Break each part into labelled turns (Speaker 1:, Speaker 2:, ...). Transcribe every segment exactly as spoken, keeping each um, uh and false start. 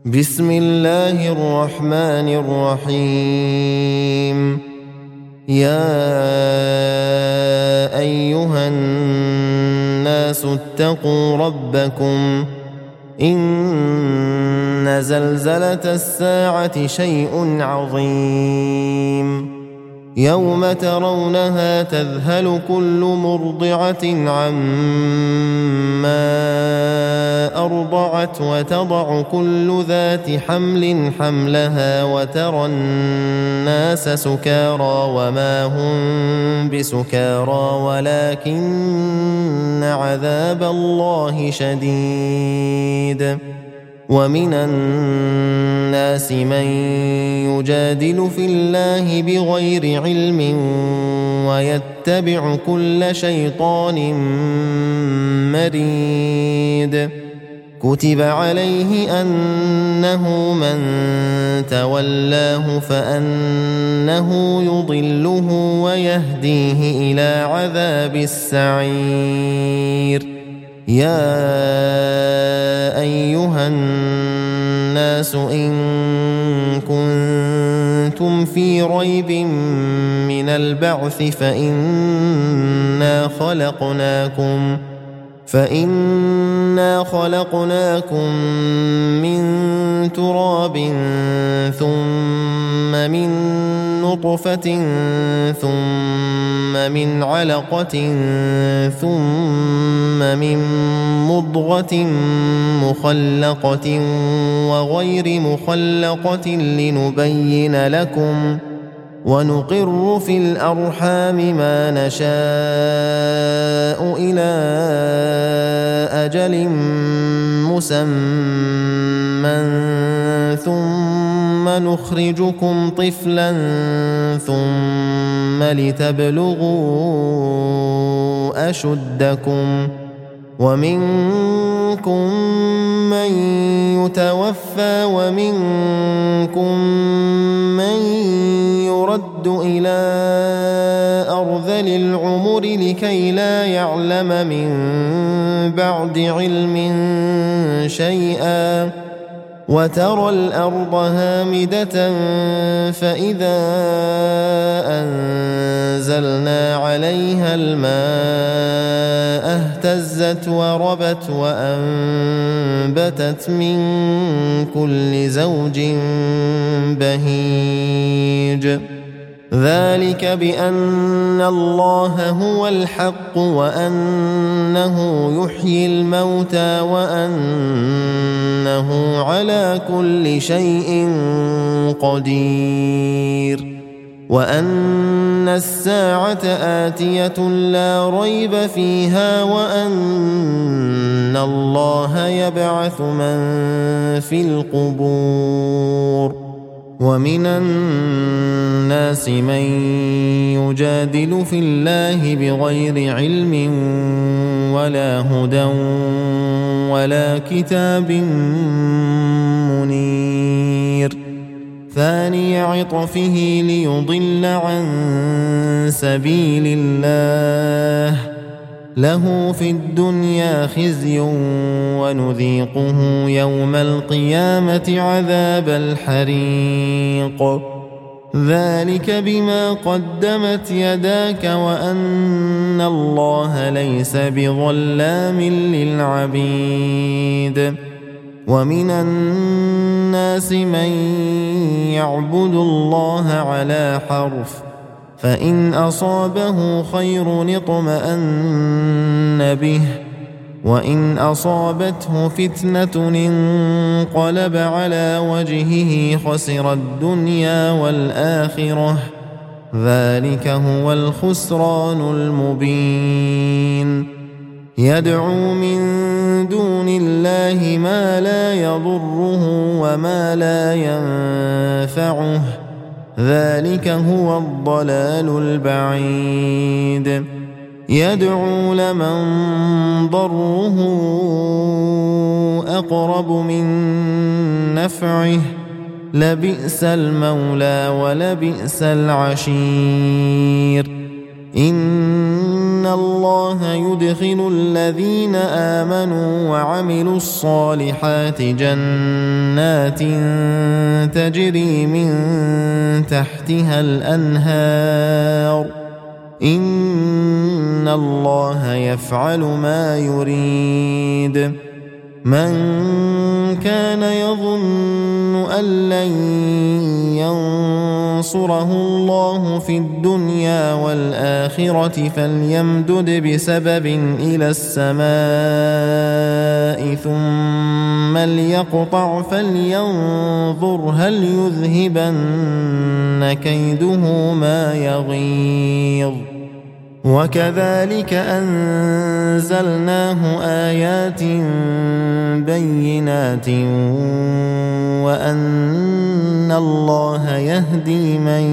Speaker 1: بسم الله الرحمن الرحيم. يا أيها الناس اتقوا ربكم إن زلزلة الساعة شيء عظيم يوم ترونها تذهل كل مرضعة عما أرضعت وتضع كل ذات حمل حملها وترى الناس سكارى وما هم بسكارى ولكن عذاب الله شديد. ومن الناس من يجادل في الله بغير علم ويتبع كل شيطان مريد. كتب عليه أنه من تولاه فأنه يضله ويهديه إلى عذاب السعير. يا أيها الناس إن كنتم في ريب من البعث فإنا خلقناكم فإنا خلقناكم من تراب ثم من نطفة ثم من علقة ثم من مضغة مخلقة وغير مخلقة لنبين لكم ونقر في الأرحام ما نشاء إلى أجل مسمى ثم نخرجكم طفلا ثم لتبلغوا أشدكم ومنكم من يتوفى ومنكم من يرد إلى أرذل العمر لكي لا يعلم من بعد علم شيئا وترى الأرض هامدة فإذا أنزلنا عليها الماء اهتزت وربت وأنبتت من كل زوج بهيج. ذلك بأن الله هو الحق وأنه يحيي الموتى وأنه على كل شيء قدير وأن الساعة آتية لا ريب فيها وأن الله يبعث من في القبور. ومن الناس من يجادل في الله بغير علم ولا هدى ولا كتاب منير. ثاني عطفه ليضل عن سبيل الله له في الدنيا خزي ونذيقه يوم القيامة عذاب الحريق. ذلك بما قدمت يداك وأن الله ليس بظلام للعبيد. ومن الناس من يعبد الله على حرف فإن أصابه خير اطمأن به وإن أصابته فتنة انقلب على وجهه خسر الدنيا والآخرة ذلك هو الخسران المبين. يدعو من دون الله ما لا يضره وما لا ينفعه ذلك هو الضلال البعيد. يدعو لمن ضره أقرب من نفعه لبئس المولى ولبئس العشير. إن إن الله يدخل الذين آمنوا وعملوا الصالحات جنات تجري من تحتها الأنهار إن الله يفعل ما يريد. من كان يظن أن لن ينصره الله في الدنيا والآخرة فليمدد بسبب إلى السماء ثم ليقطع فلينظر هل يذهبن كيده ما يغيظ. وكذلك أنزلناه آيات بينات وأن الله يهدي من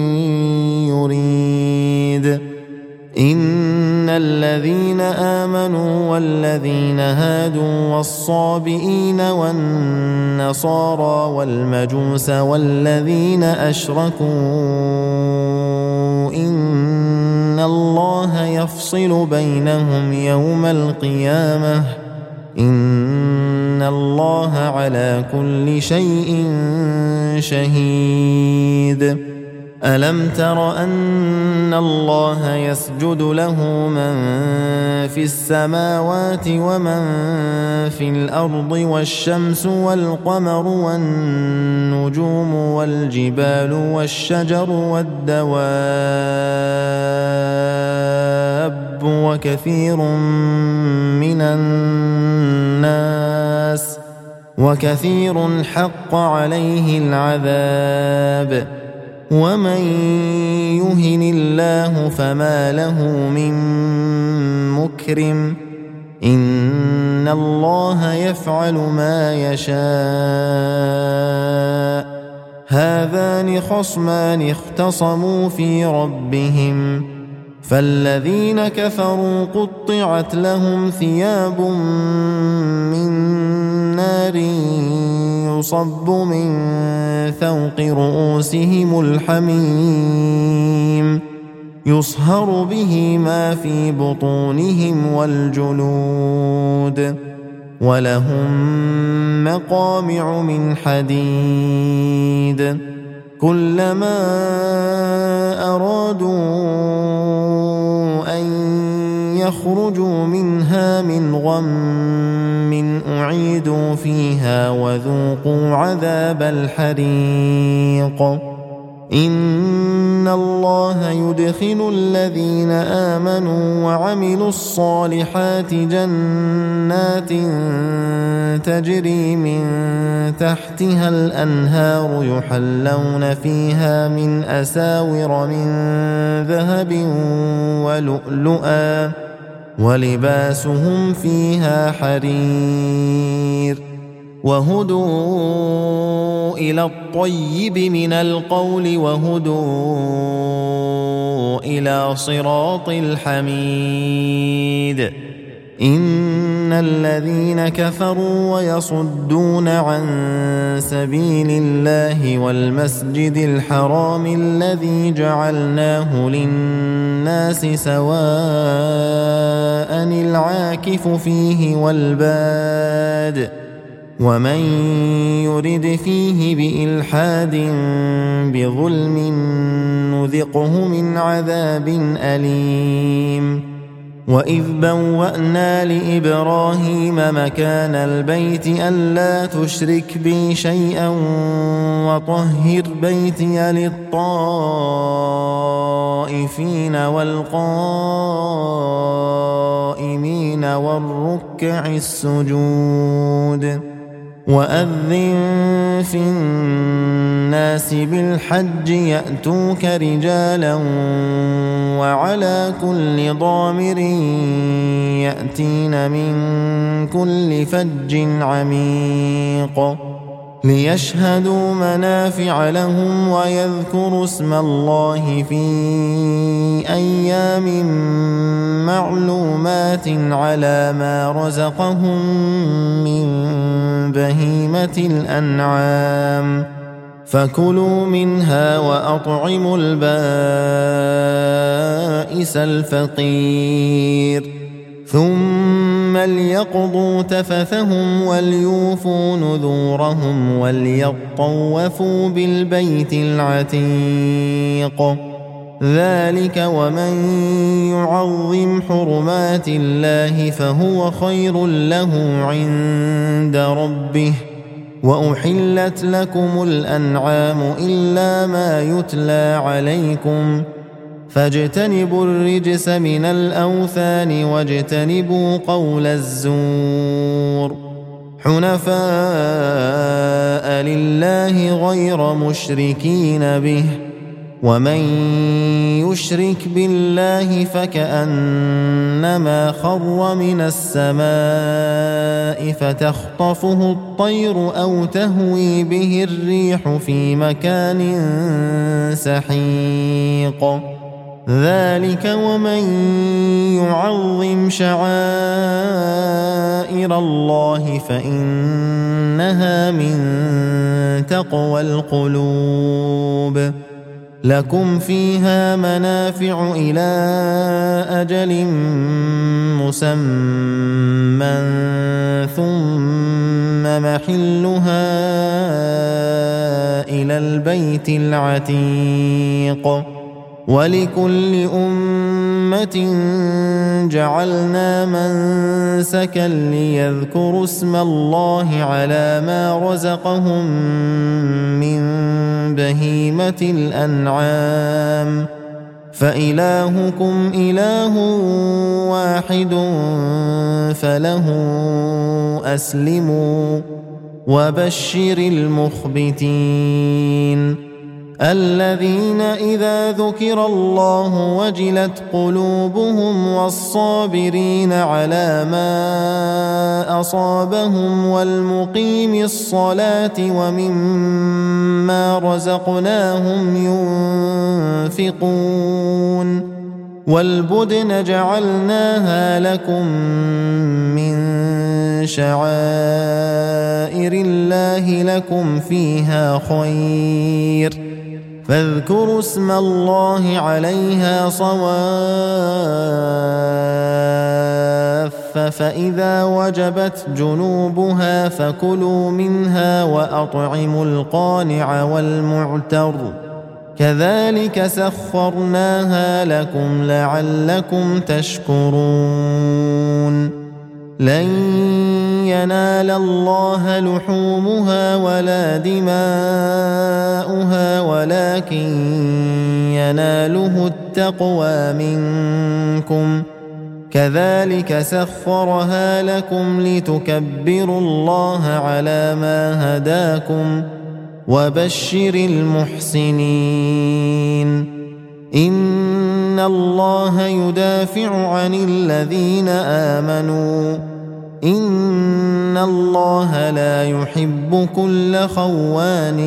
Speaker 1: يريد. إن الذين آمنوا والذين هادوا والصابئين والنصارى والمجوس والذين أشركوا إن الله يفصل بينهم يوم القيامة إن الله على كل شيء شهيد. ألم تر أن الله يسجد له من في السماوات ومن في الأرض والشمس والقمر والنجوم والجبال والشجر والدواب وكثير من الناس وكثير حق عليه العذاب ومن يهن الله فما له من مكرم إن الله يفعل ما يشاء. هذان خصمان اختصموا في ربهم فالذين كفروا قطعت لهم ثياب من نار يصب من فوق رؤوسهم الحميم يصهر به ما في بطونهم والجلود ولهم مقامع من حديد كلما أرادوا أن يخرجوا منها من غم أعيدوا فيها وذوقوا عذاب الحريق. إن الله يدخل الذين آمنوا وعملوا الصالحات جنات تجري من تحتها الأنهار يحلون فيها من أساور من ذهب ولؤلؤا ولباسهم فيها حرير وهدوا إلى الطيب من القول وهدوا إلى صراط الحميد. إن الذين كفروا ويصدون عن سبيل الله والمسجد الحرام الذي جعلناه للناس سواء العاكف فيه والباد ومن يرد فيه بإلحاد بظلم نذقه من عذاب أليم. وإذ بوأنا لإبراهيم مكان البيت ألا تشرك بي شيئا وطهر بيتي للطائفين والقائمين والركع السجود. وأذن في الناس بالحج يأتوك رجالا وعلى كل ضامر يأتين من كل فج عميق ليشهدوا منافع لهم ويذكروا اسم الله في أيام معلومات على ما رزقهم من بهيمة الأنعام فكلوا منها وأطعموا البائس الفقير ثم ليقضوا تفثهم وليوفوا نذورهم وليطوفوا بالبيت العتيق ذلك ومن يعظم حرمات الله فهو خير له عند ربه وأحلت لكم الأنعام إلا ما يتلى عليكم فاجتنبوا الرجس من الأوثان واجتنبوا قول الزور حنفاء لله غير مشركين به ومن يشرك بالله فكأنما خر من السماء فتخطفه الطير أو تهوي به الريح في مكان سحيق ذلك ومن يعظم شعائر الله فإنها من تقوى القلوب لكم فيها منافع إلى أجل مسمى ثم محلها إلى البيت العتيق ولكل أمة جعلنا منسكا ليذكروا اسم الله على ما رزقهم من بهيمة الأنعام فإلهكم إله واحد فله أسلموا وبشر المخبتين الذين إذا ذكر الله وجلت قلوبهم والصابرين على ما أصابهم والمقيم الصلاة ومما رزقناهم ينفقون والبدن جعلناها لكم من شعائر الله لكم فيها خير فاذكروا اسم الله عليها صواف فإذا وجبت جنوبها فكلوا منها وأطعموا القانع والمعتر كذلك سخرناها لكم لعلكم تشكرون لن ينال الله لحومها ولا دماؤها ولكن يناله التقوى منكم كذلك سخرها لكم لتكبروا الله على ما هداكم وبشر المحسنين إن الله يدافع عن الذين آمنوا إن الله لا يحب كل خوان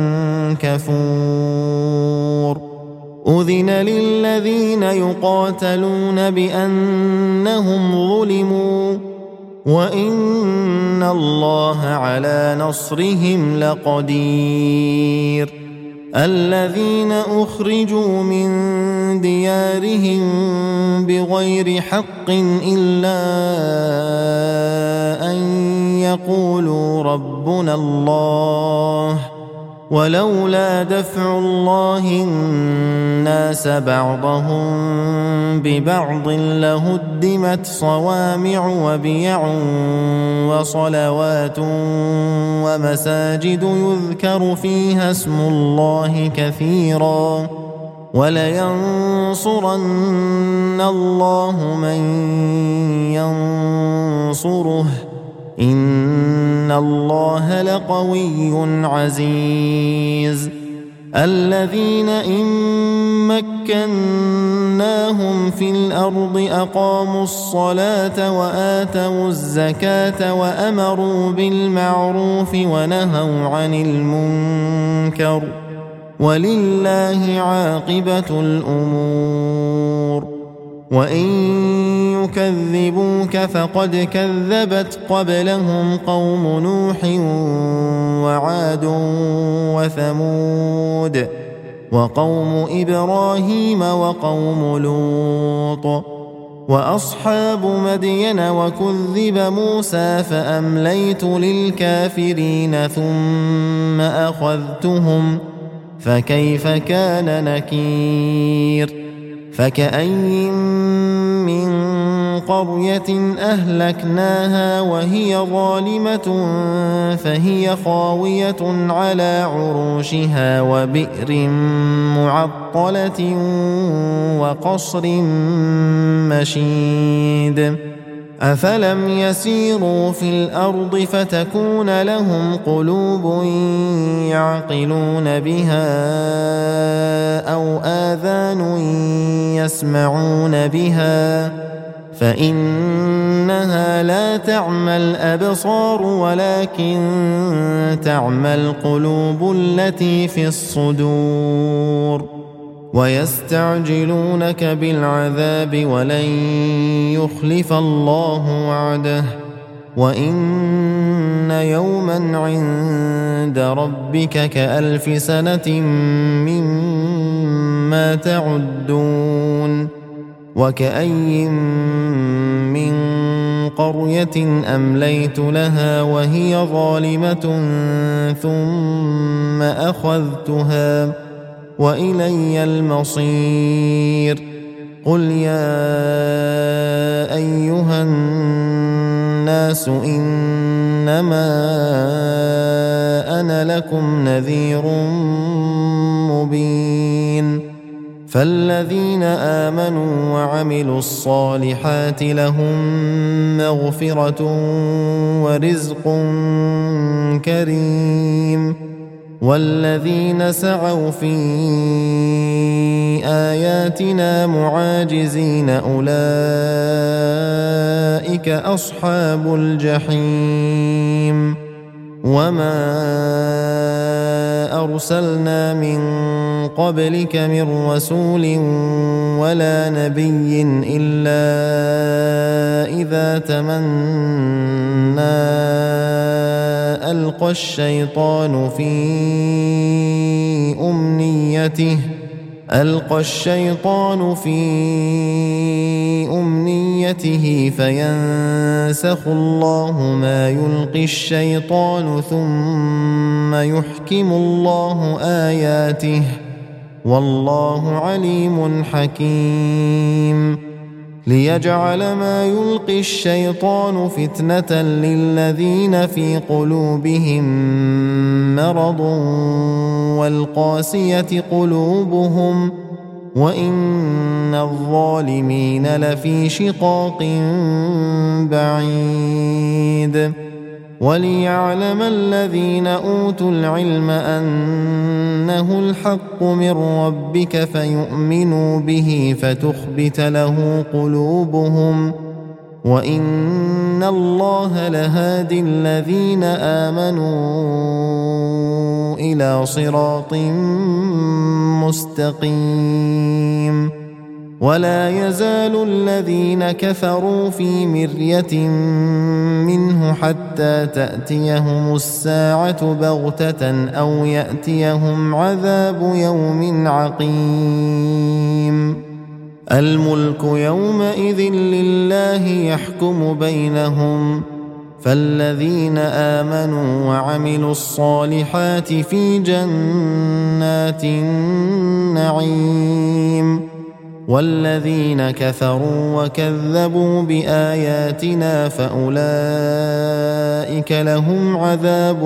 Speaker 1: كفور أذن للذين يقاتلون بأنهم ظلموا وإن الله على نصرهم لقدير الذين أخرجوا من ديارهم بغير حق إلا أن يقولوا ربنا الله ولولا دفع الله الناس بعضهم ببعض لهدمت صوامع وبيع وصلوات ومساجد يذكر فيها اسم الله كثيرا ولينصرن الله من ينصره إن الله لقوي عزيز الذين إن مكناهم في الأرض أقاموا الصلاة وآتوا الزكاة وأمروا بالمعروف ونهوا عن المنكر ولله عاقبة الأمور وإن يكذبوك فقد كذبت قبلهم قوم نوح وعاد وثمود وقوم إبراهيم وقوم لوط وأصحاب مدين وكذب موسى فأمليت للكافرين ثم أخذتهم فكيف كان نكير فكأي من قرية أهلكناها وهي ظالمة فهي خاوية على عروشها وبئر معطلة وقصر مشيد أفلم يسيروا في الأرض فتكون لهم قلوب يعقلون بها أو آذان يسمعون بها فإنها لا تعمى الأبصار ولكن تعمى القلوب التي في الصدور ويستعجلونك بالعذاب ولن يخلف الله وعده وإن يوما عند ربك كألف سنة مما تعدون وكأي من قرية أمليت لها وهي ظالمة ثم أخذتها وإلي المصير قل يا أيها الناس إنما أنا لكم نذير مبين فالذين آمنوا وعملوا الصالحات لهم مغفرة ورزق كريم والذين سعوا في آياتنا معاجزين أولئك أصحاب الجحيم وما أرسلنا من قبلك من رسول ولا نبي إلا إذا تمنى ألقى الشيطان في أمنيته ألقى الشيطان في أمنيته فينسخ الله ما يلقي الشيطان ثم يحكم الله آياته والله عليم حكيم ليجعل ما يلقي الشيطان فتنة للذين في قلوبهم مرض والقاسية قلوبهم وإن الظالمين لفي شقاق بعيد وليعلم الذين أوتوا العلم أنه الحق من ربك فيؤمنوا به فتخبت له قلوبهم وإن الله لهادي الذين آمنوا إلى صراط مستقيم ولا يزال الذين كفروا في مرية منه حتى تأتيهم الساعة بغتة أو يأتيهم عذاب يوم عقيم الملك يومئذ لله يحكم بينهم فالذين آمنوا وعملوا الصالحات في جنات النعيم والذين كفروا وكذبوا بآياتنا فأولئك لهم عذاب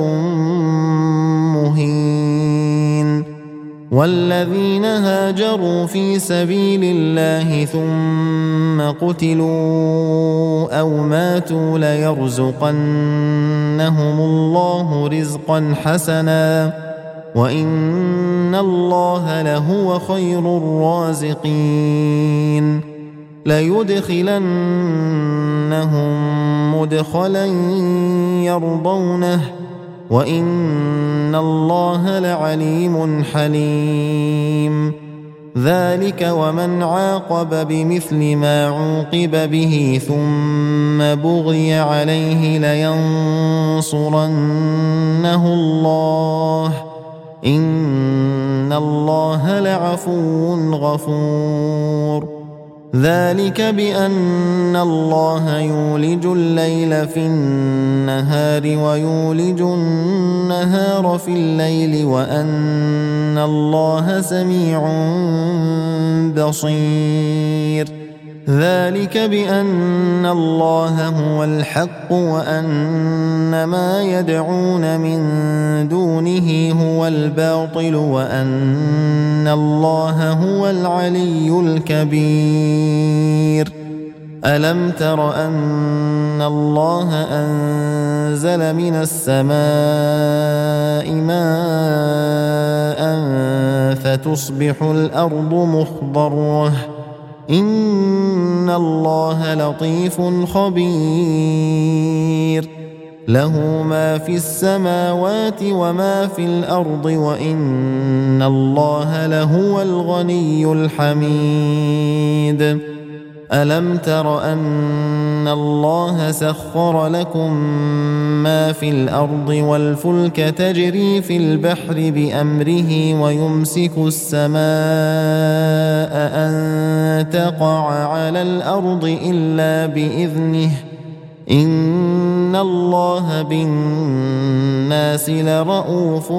Speaker 1: مهين والذين هاجروا في سبيل الله ثم قتلوا أو ماتوا ليرزقنهم الله رزقا حسنا وإن الله لهو خير الرازقين ليدخلنهم مدخلا يرضونه وإن الله لعليم حليم ذلك ومن عاقب بمثل ما عوقب به ثم بغي عليه لينصرنه الله إن الله لعفو غفور ذلك بأن الله يولج الليل في النهار ويولج النهار في الليل وأن الله سميع بصير ذلك بأن الله هو الحق وأن ما يدعون من دونه هو الباطل وأن الله هو العلي الكبير ألم تر أن الله أنزل من السماء ماء فتصبح الأرض مخضرة إن الله لطيف خبير له ما في السماوات وما في الأرض وإن الله لهو الغني الحميد ألم تر أن الله سخر لكم ما في الأرض والفلك تجري في البحر بأمره ويمسك السماء أن تقع على الأرض إلا بإذنه إن الله بالناس لرءوف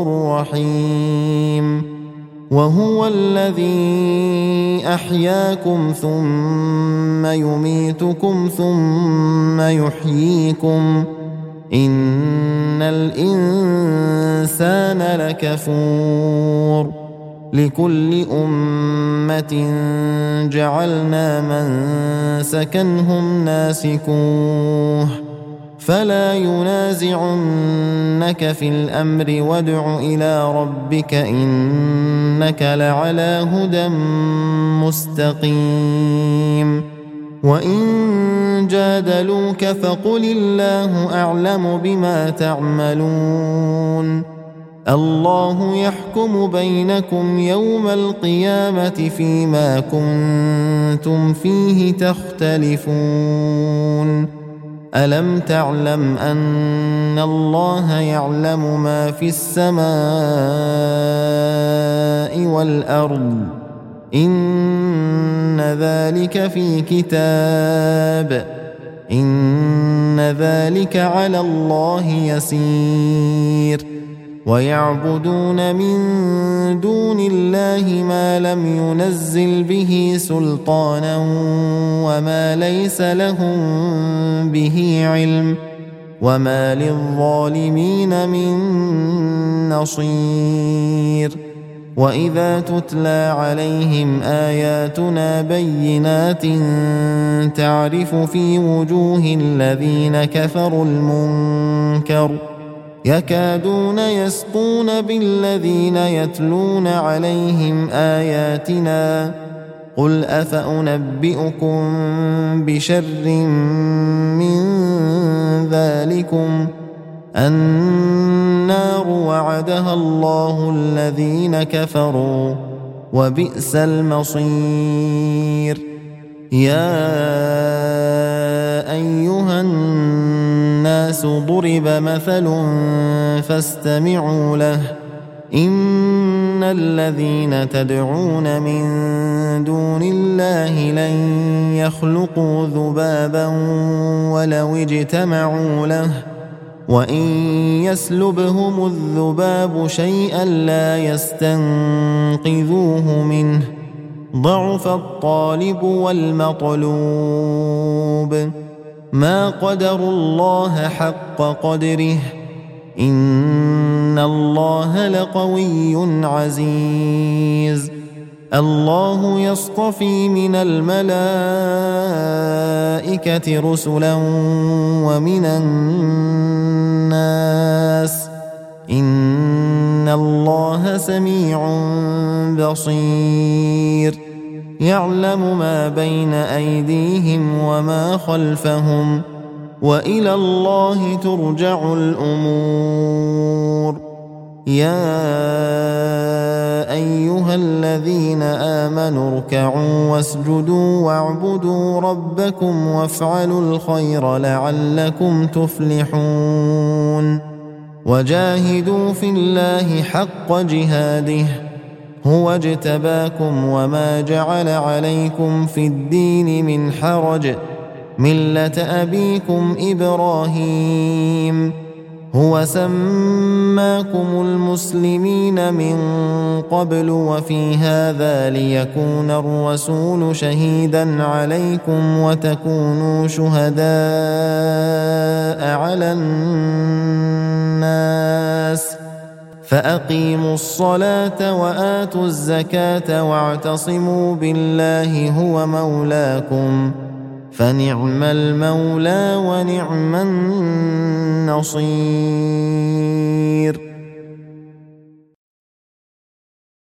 Speaker 1: رحيم وهو الذي أحياكم ثم يميتكم ثم يحييكم إن الإنسان لكفور لكل أمة جعلنا منسكا هم ناسكوه فلا ينازعنك في الأمر وادع إلى ربك إنك لعلى هدى مستقيم وإن جادلوك فقل الله أعلم بما تعملون الله يحكم بينكم يوم القيامة فيما كنتم فيه تختلفون ألم تعلم أن الله يعلم ما في السماء والأرض إن ذلك في كتاب إن ذلك على الله يسير ويعبدون من دون الله ما لم ينزل به سلطانا وما ليس لهم به علم وما للظالمين من نصير وإذا تتلى عليهم آياتنا بينات تعرف في وجوه الذين كفروا المنكر يكادون يسطون بالذين يتلون عليهم آياتنا قل أفأنبئكم بشر من ذلكم النار وعدها الله الذين كفروا وبئس المصير يا أيها الناس ضرب مثل فاستمعوا له إن الذين تدعون من دون الله لن يخلقوا ذبابا ولو اجتمعوا له وإن يسلبهم الذباب شيئا لا يستنقذوه منه ضعف الطالب والمطلوب ما قدروا الله حق قدره إن الله لقوي عزيز الله يصطفي من الملائكة رسلا ومن الناس إن الله سميع بصير يعلم ما بين أيديهم وما خلفهم وإلى الله ترجع الأمور يا أيها الذين آمنوا اركعوا واسجدوا واعبدوا ربكم وافعلوا الخير لعلكم تفلحون وجاهدوا في الله حق جهاده هو اجتباكم وما جعل عليكم في الدين من حرج ملة أبيكم إبراهيم هو سماكم المسلمين من قبل وفي هذا ليكون الرسول شهيدا عليكم وتكونوا شهداء على الناس فأقيموا الصلاة وآتوا الزكاة واعتصموا بالله هو مولاكم فنعم المولى ونعم النصير.